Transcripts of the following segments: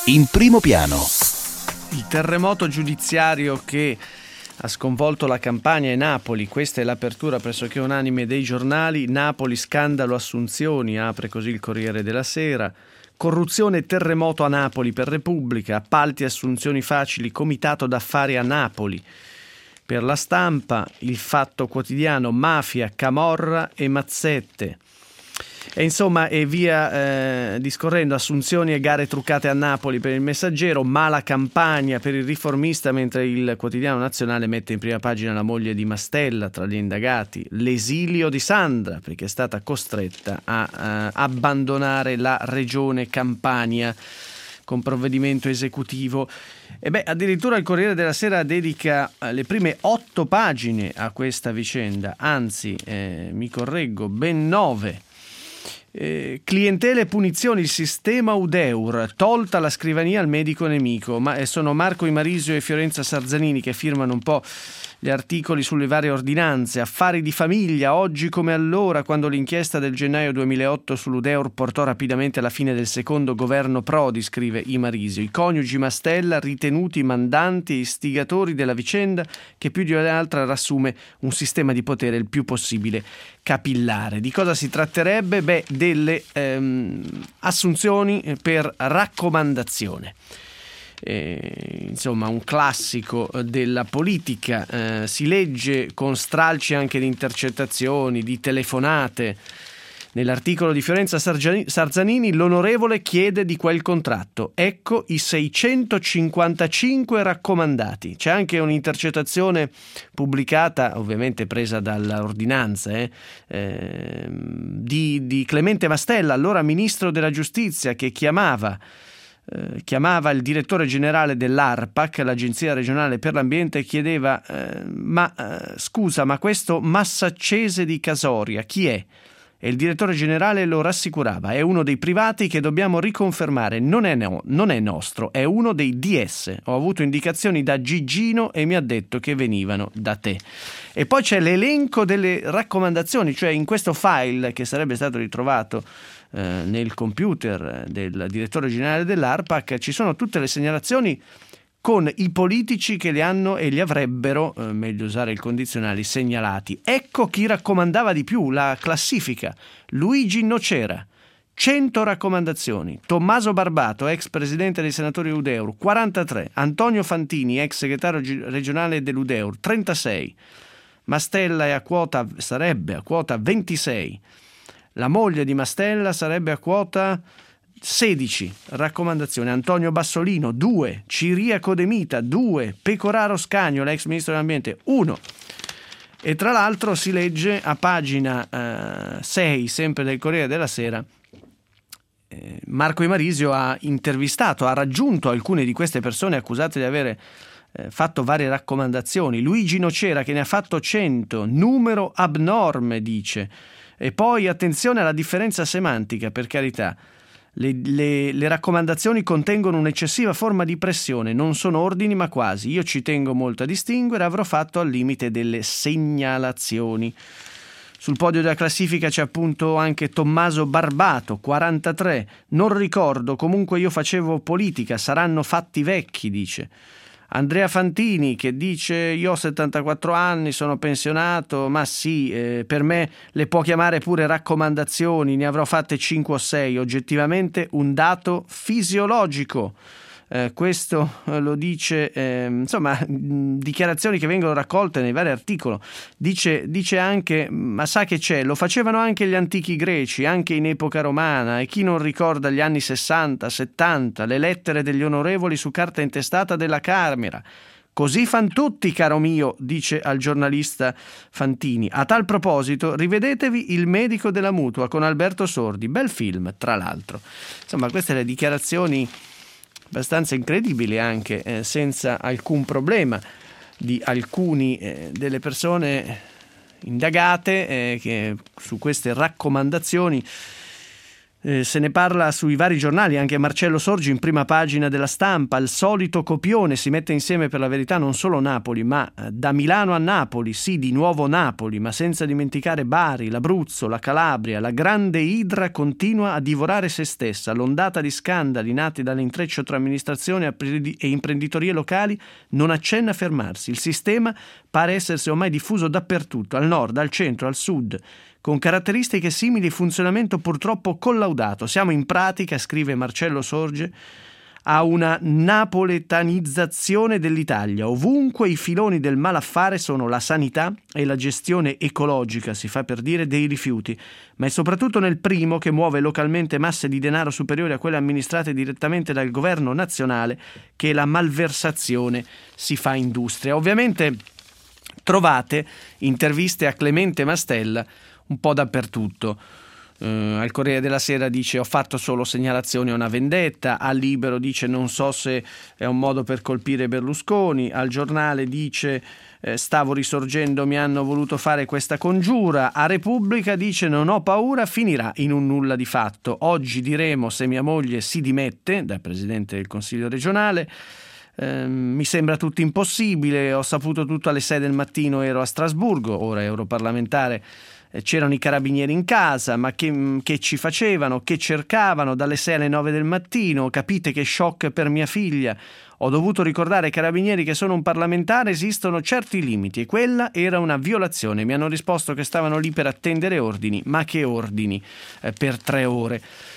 in primo piano. Il terremoto giudiziario che ha sconvolto la Campania e Napoli, questa è l'apertura pressoché unanime dei giornali. Napoli, scandalo assunzioni, apre così il Corriere della Sera. Corruzione e terremoto a Napoli per Repubblica, appalti e assunzioni facili, comitato d'affari a Napoli. Per La Stampa, Il Fatto Quotidiano, mafia, camorra e mazzette. E insomma, e via discorrendo, assunzioni e gare truccate a Napoli per il Messaggero, mala campagna per il Riformista, mentre il Quotidiano Nazionale mette in prima pagina la moglie di Mastella tra gli indagati, l'esilio di Sandra, perché è stata costretta a abbandonare la regione Campania con provvedimento esecutivo. E addirittura il Corriere della Sera dedica le prime 8 pagine a questa vicenda, anzi, mi correggo, ben 9. Clientele e punizioni, il sistema Udeur, tolta la scrivania al medico nemico. Ma sono Marco Imarisio e Fiorenza Sarzanini che firmano un po' gli articoli sulle varie ordinanze. Affari di famiglia, oggi come allora, quando l'inchiesta del gennaio 2008 sull'Udeur portò rapidamente alla fine del secondo governo Prodi, scrive Imarisio. I coniugi Mastella ritenuti mandanti e istigatori della vicenda che più di ogni altra rassume un sistema di potere il più possibile capillare. Di cosa si tratterebbe? Delle assunzioni per raccomandazione. Insomma, un classico della politica. Si legge con stralci anche di intercettazioni, di telefonate. Nell'articolo di Fiorenza Sarzanini, l'onorevole chiede di quel contratto. Ecco i 655 raccomandati. C'è anche un'intercettazione pubblicata, ovviamente presa dall'ordinanza, di Clemente Mastella, allora ministro della giustizia, che chiamava il direttore generale dell'ARPAC, l'Agenzia regionale per l'ambiente, e chiedeva scusa, ma questo Massaccese di Casoria chi è? E il direttore generale lo rassicurava: è uno dei privati che dobbiamo riconfermare, non è nostro, è uno dei DS. Ho avuto indicazioni da Gigino e mi ha detto che venivano da te. E poi c'è l'elenco delle raccomandazioni, cioè in questo file che sarebbe stato ritrovato nel computer del direttore generale dell'ARPAC ci sono tutte le segnalazioni con i politici che li hanno e li avrebbero, meglio usare il condizionale, segnalati. Ecco chi raccomandava di più, la classifica. Luigi Nocera, 100 raccomandazioni. Tommaso Barbato, ex presidente dei senatori Udeur, 43. Antonio Fantini, ex segretario regionale dell'Udeur, 36. Mastella sarebbe a quota 26. La moglie di Mastella sarebbe a quota 16 raccomandazioni. Antonio Bassolino 2, Ciriaco De Mita 2, Pecoraro Scagno, l'ex ministro dell'ambiente 1. E tra l'altro si legge a pagina 6, sempre del Corriere della Sera, Marco Imarisio ha raggiunto alcune di queste persone accusate di avere fatto varie raccomandazioni. Luigi Nocera, che ne ha fatto 100, numero abnorme, dice. E poi attenzione alla differenza semantica, per carità. Le raccomandazioni contengono un'eccessiva forma di pressione, non sono ordini ma quasi. Io ci tengo molto a distinguere, avrò fatto al limite delle segnalazioni. Sul podio della classifica c'è appunto anche Tommaso Barbato, 43. Non ricordo, comunque io facevo politica, saranno fatti vecchi, dice. Andrea Fantini, che dice: io ho 74 anni, sono pensionato, ma sì, per me le può chiamare pure raccomandazioni, ne avrò fatte 5 o 6, oggettivamente un dato fisiologico. Questo lo dice, insomma, dichiarazioni che vengono raccolte nei vari articoli. Dice anche, ma sa che c'è, lo facevano anche gli antichi greci, anche in epoca romana, e chi non ricorda gli anni 60, 70, le lettere degli onorevoli su carta intestata della Camera. Così fan tutti, caro mio, dice al giornalista Fantini. A tal proposito, rivedetevi Il medico della mutua con Alberto Sordi, bel film, tra l'altro. Insomma, queste le dichiarazioni abbastanza incredibili, anche senza alcun problema, di alcuni delle persone indagate che su queste raccomandazioni Se ne parla sui vari giornali, anche Marcello Sorgi in prima pagina della Stampa, il solito copione, si mette insieme per la verità non solo Napoli, ma da Milano a Napoli, sì di nuovo Napoli, ma senza dimenticare Bari, l'Abruzzo, la Calabria, la grande idra continua a divorare se stessa, l'ondata di scandali nati dall'intreccio tra amministrazione e imprenditorie locali non accenna a fermarsi, il sistema pare essersi ormai diffuso dappertutto, al nord, al centro, al sud, con caratteristiche simili e funzionamento purtroppo collaudato. Siamo in pratica, scrive Marcello Sorge, a una napoletanizzazione dell'Italia. Ovunque i filoni del malaffare sono la sanità e la gestione ecologica, si fa per dire, dei rifiuti, ma è soprattutto nel primo che muove localmente masse di denaro superiori a quelle amministrate direttamente dal governo nazionale che la malversazione si fa industria. Ovviamente trovate interviste a Clemente Mastella un po' dappertutto. Al Corriere della Sera dice ho fatto solo segnalazioni a una vendetta, al Libero dice non so se è un modo per colpire Berlusconi, al Giornale dice stavo risorgendo, mi hanno voluto fare questa congiura, a Repubblica dice non ho paura, finirà in un nulla di fatto, oggi diremo se mia moglie si dimette da Presidente del Consiglio regionale. Mi sembra tutto impossibile, ho saputo tutto alle 6 del mattino, ero a Strasburgo, ora europarlamentare. C'erano i carabinieri in casa, ma che ci facevano, che cercavano dalle 6 alle 9 del mattino, capite che shock per mia figlia. Ho dovuto ricordare ai carabinieri che sono un parlamentare, esistono certi limiti e quella era una violazione. Mi hanno risposto che stavano lì per attendere ordini, ma che ordini? Per 3 ore.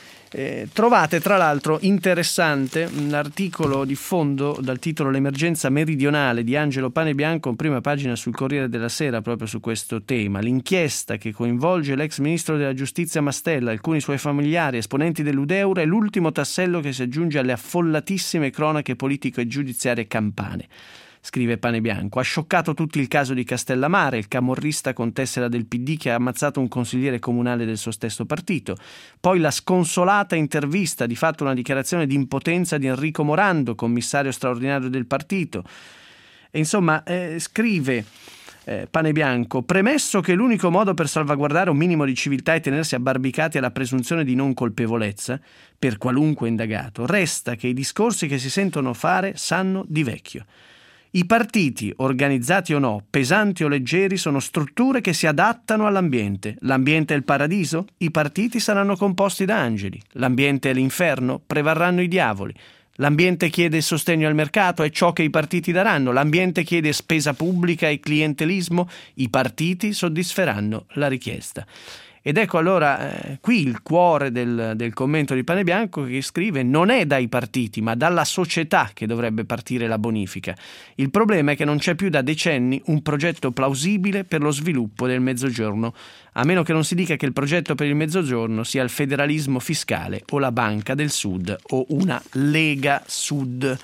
Trovate tra l'altro interessante un articolo di fondo dal titolo L'emergenza meridionale di Angelo Panebianco in prima pagina sul Corriere della Sera proprio su questo tema. L'inchiesta che coinvolge l'ex ministro della giustizia Mastella, alcuni suoi familiari, esponenti dell'Udeur è l'ultimo tassello che si aggiunge alle affollatissime cronache politico e giudiziarie campane. Scrive Panebianco, ha scioccato tutti il caso di Castellamare, il camorrista con tessera del PD che ha ammazzato un consigliere comunale del suo stesso partito, poi la sconsolata intervista, di fatto una dichiarazione di impotenza di Enrico Morando, commissario straordinario del partito. E insomma, scrive Panebianco, premesso che l'unico modo per salvaguardare un minimo di civiltà è tenersi abbarbicati alla presunzione di non colpevolezza, per qualunque indagato, resta che i discorsi che si sentono fare sanno di vecchio. I partiti, organizzati o no, pesanti o leggeri, sono strutture che si adattano all'ambiente. L'ambiente è il paradiso? I partiti saranno composti da angeli. L'ambiente è l'inferno? Prevarranno i diavoli. L'ambiente chiede sostegno al mercato, è ciò che i partiti daranno. L'ambiente chiede spesa pubblica e clientelismo, i partiti soddisferanno la richiesta. Ed ecco allora qui il cuore del commento di Panebianco, che scrive non è dai partiti ma dalla società che dovrebbe partire la bonifica. Il problema è che non c'è più da decenni un progetto plausibile per lo sviluppo del Mezzogiorno, a meno che non si dica che il progetto per il Mezzogiorno sia il federalismo fiscale o la Banca del Sud o una Lega Sud.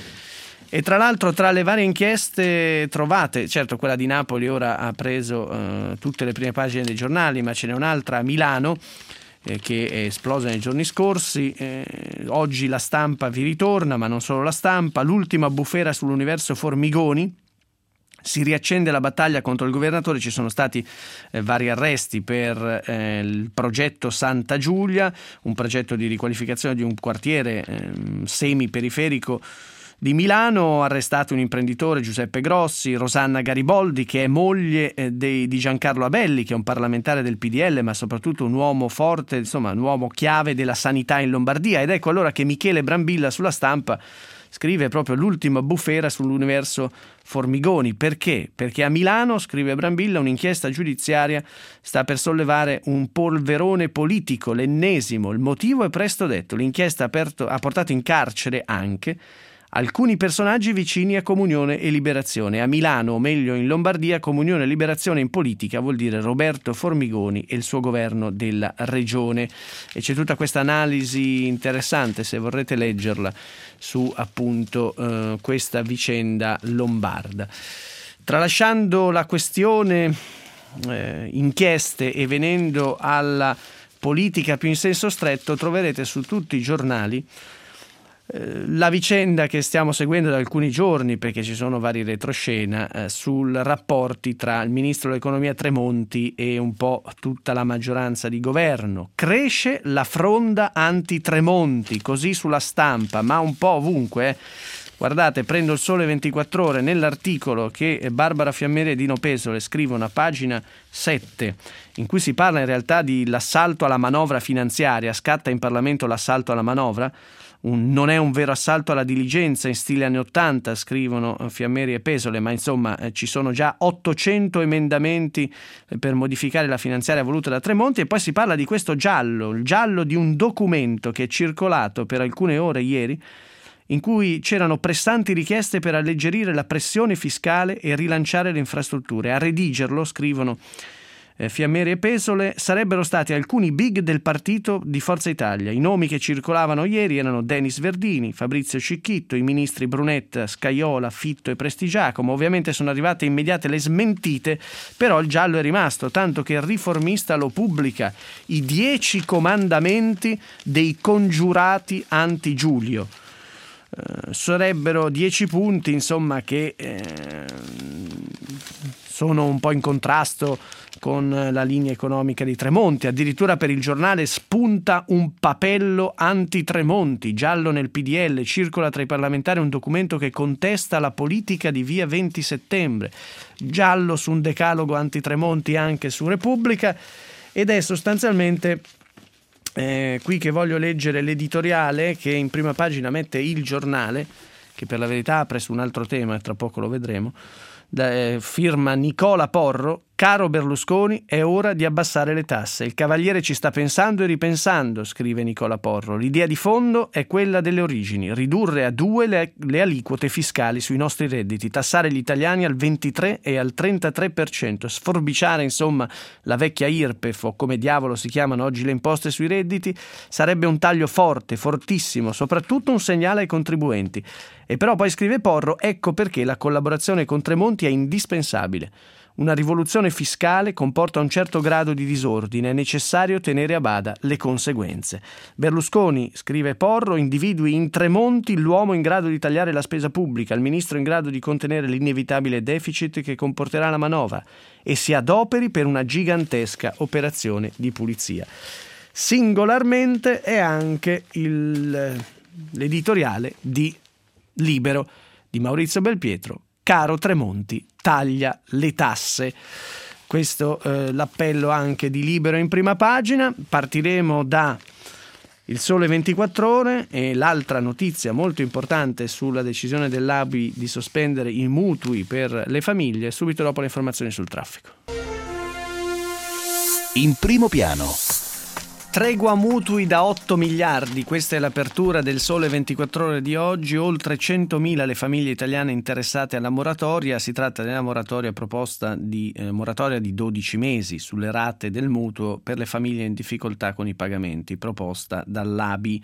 E tra l'altro tra le varie inchieste trovate, certo quella di Napoli ora ha preso tutte le prime pagine dei giornali, ma ce n'è un'altra a Milano che è esplosa nei giorni scorsi. Oggi la Stampa vi ritorna, ma non solo la Stampa, l'ultima bufera sull'universo Formigoni. Si riaccende la battaglia contro il governatore, ci sono stati vari arresti per il progetto Santa Giulia, un progetto di riqualificazione di un quartiere semi-periferico di Milano, arrestato un imprenditore, Giuseppe Grossi, Rosanna Gariboldi, che è moglie di Giancarlo Abelli, che è un parlamentare del PDL, ma soprattutto un uomo forte, insomma un uomo chiave della sanità in Lombardia. Ed ecco allora che Michele Brambilla sulla Stampa scrive proprio l'ultima bufera sull'universo Formigoni. Perché? Perché a Milano, scrive Brambilla, un'inchiesta giudiziaria sta per sollevare un polverone politico, l'ennesimo. Il motivo è presto detto. L'inchiesta ha portato in carcere anche alcuni personaggi vicini a Comunione e Liberazione. A Milano, o meglio in Lombardia, Comunione e Liberazione in politica vuol dire Roberto Formigoni e il suo governo della regione. E c'è tutta questa analisi interessante, se vorrete leggerla, su appunto questa vicenda lombarda. Tralasciando la questione inchieste e venendo alla politica più in senso stretto, troverete su tutti i giornali La vicenda che stiamo seguendo da alcuni giorni, perché ci sono vari retroscena sul rapporti tra il ministro dell'economia Tremonti e un po' tutta la maggioranza di governo. Cresce la fronda anti-Tremonti, così sulla stampa, ma un po' ovunque. Guardate, prendo il Sole 24 Ore, nell'articolo che Barbara Fiammeri e Dino Pesole scrivono a pagina 7, in cui si parla in realtà di l'assalto alla manovra finanziaria. Scatta in Parlamento l'assalto alla manovra. Non è un vero assalto alla diligenza in stile anni 80, scrivono Fiammeri e Pesole, ma insomma ci sono già 800 emendamenti per modificare la finanziaria voluta da Tremonti, e poi si parla di questo giallo, il giallo di un documento che è circolato per alcune ore ieri, in cui c'erano pressanti richieste per alleggerire la pressione fiscale e rilanciare le infrastrutture. A redigerlo, scrivono Fiammeri e Pesole, sarebbero stati alcuni big del partito di Forza Italia. I nomi che circolavano ieri erano Denis Verdini, Fabrizio Cicchitto, i ministri Brunetta, Scajola, Fitto e Prestigiacomo. Ovviamente sono arrivate immediate le smentite, però il giallo è rimasto, tanto che il Riformista lo pubblica: i 10 comandamenti dei congiurati anti-Giulio. Sarebbero 10 punti, insomma, che sono un po' in contrasto con la linea economica di Tremonti. Addirittura per il Giornale spunta un papello anti-Tremonti, giallo nel PDL, circola tra i parlamentari un documento che contesta la politica di via 20 settembre, giallo su un decalogo anti-Tremonti anche su Repubblica, ed è sostanzialmente qui che voglio leggere l'editoriale che in prima pagina mette il Giornale, che per la verità apre su un altro tema e tra poco lo vedremo, firma Nicola Porro. Caro Berlusconi, è ora di abbassare le tasse. Il Cavaliere ci sta pensando e ripensando, scrive Nicola Porro. L'idea di fondo è quella delle origini: ridurre a 2 le aliquote fiscali sui nostri redditi, tassare gli italiani al 23 e al 33%, sforbiciare insomma la vecchia IRPEF, o come diavolo si chiamano oggi le imposte sui redditi. Sarebbe un taglio forte, fortissimo, soprattutto un segnale ai contribuenti. E però poi scrive Porro, ecco perché la collaborazione con Tremonti è indispensabile. Una rivoluzione fiscale comporta un certo grado di disordine, è necessario tenere a bada le conseguenze. Berlusconi, scrive Porro, individui in Tremonti l'uomo in grado di tagliare la spesa pubblica, il ministro in grado di contenere l'inevitabile deficit che comporterà la manovra, e si adoperi per una gigantesca operazione di pulizia. Singolarmente è anche l'editoriale di Libero di Maurizio Belpietro. Caro Tremonti, taglia le tasse. Questo l'appello anche di Libero in prima pagina. Partiremo da Il Sole 24 Ore e l'altra notizia molto importante sulla decisione dell'ABI di sospendere i mutui per le famiglie, subito dopo le informazioni sul traffico. In primo piano. Tregua mutui da 8 miliardi, questa è l'apertura del Sole 24 Ore di oggi. Oltre 100.000 le famiglie italiane interessate alla moratoria. Si tratta della moratoria proposta di moratoria di 12 mesi sulle rate del mutuo per le famiglie in difficoltà con i pagamenti, proposta dall'ABI.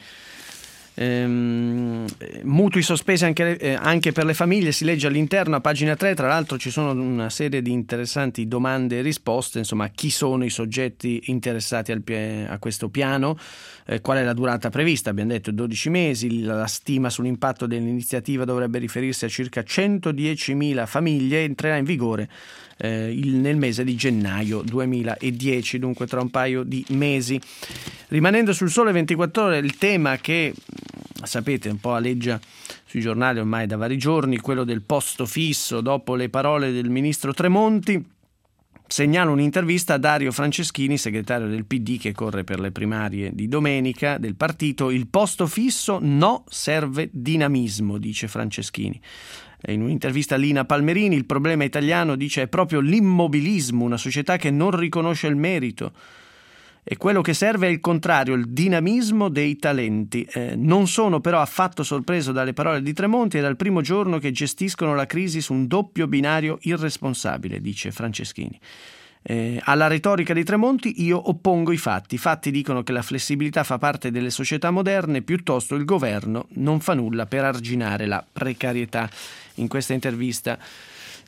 Mutui sospesi anche per le famiglie, si legge all'interno a pagina 3. Tra l'altro ci sono una serie di interessanti domande e risposte, insomma, chi sono i soggetti interessati a questo piano, qual è la durata prevista, abbiamo detto 12 mesi, la stima sull'impatto dell'iniziativa dovrebbe riferirsi a circa 110.000 famiglie, entrerà in vigore nel mese di gennaio 2010, dunque tra un paio di mesi. Rimanendo sul Sole 24 Ore, il tema che sapete un po' aleggia sui giornali ormai da vari giorni, quello del posto fisso dopo le parole del ministro Tremonti. Segnala un'intervista a Dario Franceschini, segretario del PD che corre per le primarie di domenica del partito. Il posto fisso no, serve dinamismo, dice Franceschini. In un'intervista a Lina Palmerini, il problema italiano, dice, è proprio l'immobilismo, una società che non riconosce il merito. E quello che serve è il contrario, il dinamismo dei talenti. Non sono però affatto sorpreso dalle parole di Tremonti, è dal primo giorno che gestiscono la crisi su un doppio binario irresponsabile, dice Franceschini. Alla retorica di Tremonti io oppongo i fatti. I fatti dicono che la flessibilità fa parte delle società moderne, piuttosto il governo non fa nulla per arginare la precarietà. In questa intervista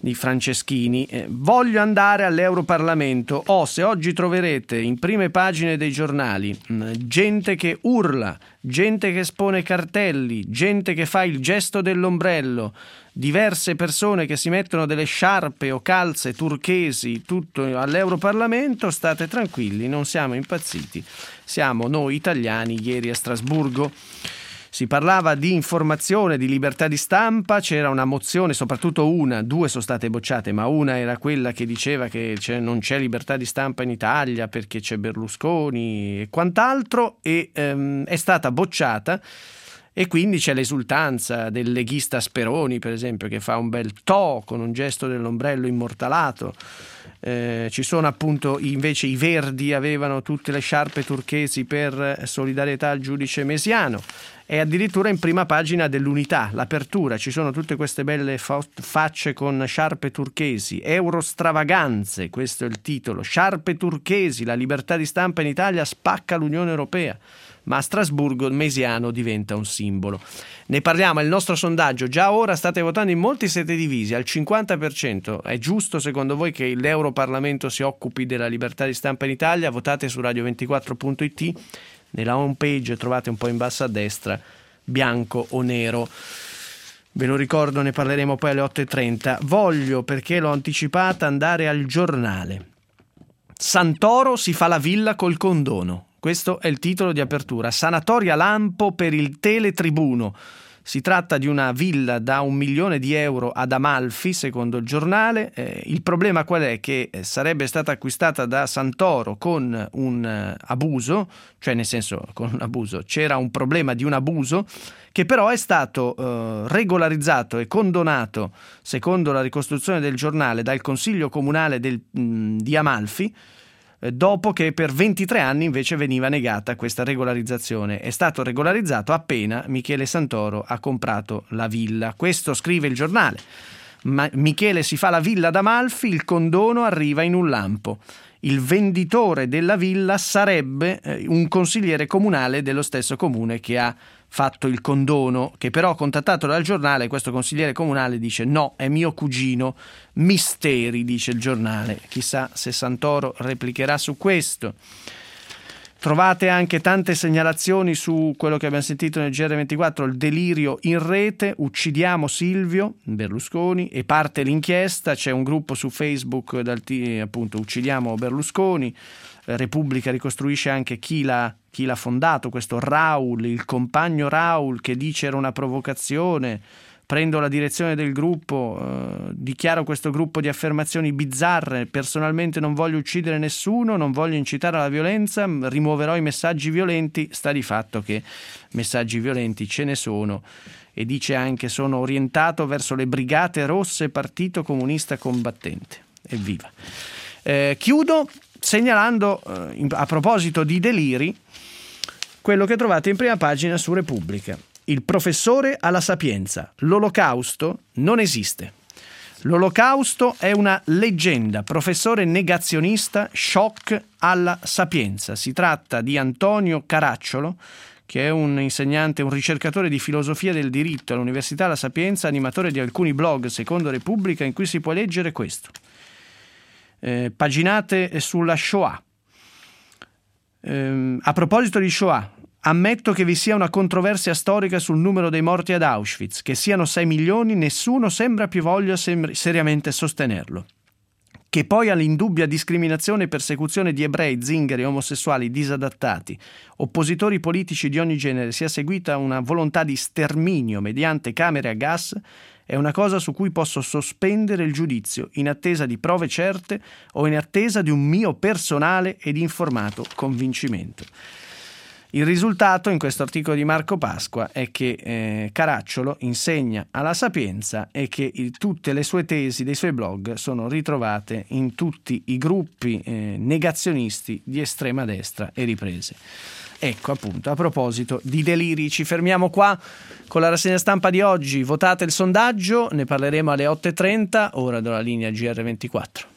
di Franceschini. Voglio andare all'Europarlamento. Se oggi troverete in prime pagine dei giornali gente che urla, gente che espone cartelli, gente che fa il gesto dell'ombrello, diverse persone che si mettono delle sciarpe o calze turchesi, tutto all'Europarlamento, state tranquilli, non siamo impazziti, siamo noi italiani. Ieri a Strasburgo si parlava di informazione, di libertà di stampa, c'era una mozione, soprattutto due sono state bocciate, ma una era quella che diceva che non c'è libertà di stampa in Italia perché c'è Berlusconi e quant'altro, e è stata bocciata. E quindi c'è l'esultanza del leghista Speroni, per esempio, che fa un bel to con un gesto dell'ombrello immortalato. Ci sono appunto invece i Verdi, avevano tutte le sciarpe turchesi per solidarietà al giudice Mesiano. E addirittura in prima pagina dell'Unità, l'Apertura, ci sono tutte queste belle facce con sciarpe turchesi. Eurostravaganze, questo è il titolo. Sciarpe turchesi, la libertà di stampa in Italia spacca l'Unione Europea. Ma a Strasburgo il Mesiano diventa un simbolo. Ne parliamo, è il nostro sondaggio. Già ora state votando in molti, siete divisi al 50%. È giusto secondo voi che l'Europarlamento si occupi della libertà di stampa in Italia? Votate su radio24.it. Nella home page trovate un po' in basso a destra bianco o nero. Ve lo ricordo, ne parleremo poi alle 8.30. Voglio, perché l'ho anticipata, andare al giornale. Santoro si fa la villa col condono. Questo è il titolo di apertura. Sanatoria lampo per il teletribuno. Si tratta di una villa da 1 milione di euro ad Amalfi, secondo il giornale. Il problema qual è? Che sarebbe stata acquistata da Santoro con un abuso, cioè nel senso con un abuso, c'era un problema di un abuso che però è stato regolarizzato e condonato, secondo la ricostruzione del giornale, dal Consiglio Comunale di Amalfi, dopo che per 23 anni invece veniva negata questa regolarizzazione. È stato regolarizzato appena Michele Santoro ha comprato la villa. Questo scrive il giornale. Michele si fa la villa ad Amalfi, il condono arriva in un lampo. Il venditore della villa sarebbe un consigliere comunale dello stesso comune che ha fatto il condono, che però, contattato dal giornale, questo consigliere comunale dice no, è mio cugino. Misteri, dice il giornale. Chissà se Santoro replicherà su questo. Trovate anche tante segnalazioni su quello che abbiamo sentito nel GR24, il delirio in rete, uccidiamo Silvio Berlusconi, e parte l'inchiesta. C'è un gruppo su Facebook appunto uccidiamo Berlusconi. Repubblica ricostruisce anche chi l'ha fondato, questo Raul, il compagno Raul, che dice era una provocazione. Prendo la direzione del gruppo, dichiaro questo gruppo di affermazioni bizzarre, personalmente non voglio uccidere nessuno, non voglio incitare alla violenza, rimuoverò i messaggi violenti. Sta di fatto che messaggi violenti ce ne sono, e dice anche sono orientato verso le Brigate Rosse, Partito Comunista Combattente. Evviva! Chiudo segnalando, a proposito di deliri, quello che trovate in prima pagina su Repubblica. Il professore alla Sapienza. L'Olocausto non esiste. L'Olocausto è una leggenda. Professore negazionista, shock alla Sapienza. Si tratta di Antonio Caracciolo, che è un insegnante, un ricercatore di filosofia del diritto all'Università La Sapienza, animatore di alcuni blog, secondo Repubblica, in cui si può leggere questo. Paginate sulla Shoah. A proposito di Shoah, ammetto che vi sia una controversia storica sul numero dei morti ad Auschwitz. Che siano 6 milioni, nessuno sembra più voglia seriamente sostenerlo. Che poi all'indubbia discriminazione e persecuzione di ebrei, zingari, omosessuali, disadattati, oppositori politici di ogni genere sia seguita una volontà di sterminio mediante camere a gas è una cosa su cui posso sospendere il giudizio in attesa di prove certe o in attesa di un mio personale ed informato convincimento. Il risultato in questo articolo di Marco Pasqua è che Caracciolo insegna alla Sapienza e che tutte le sue tesi dei suoi blog sono ritrovate in tutti i gruppi negazionisti di estrema destra e riprese. Ecco, appunto, a proposito di deliri, ci fermiamo qua con la rassegna stampa di oggi. Votate il sondaggio, ne parleremo alle 8.30, ora do la linea GR24.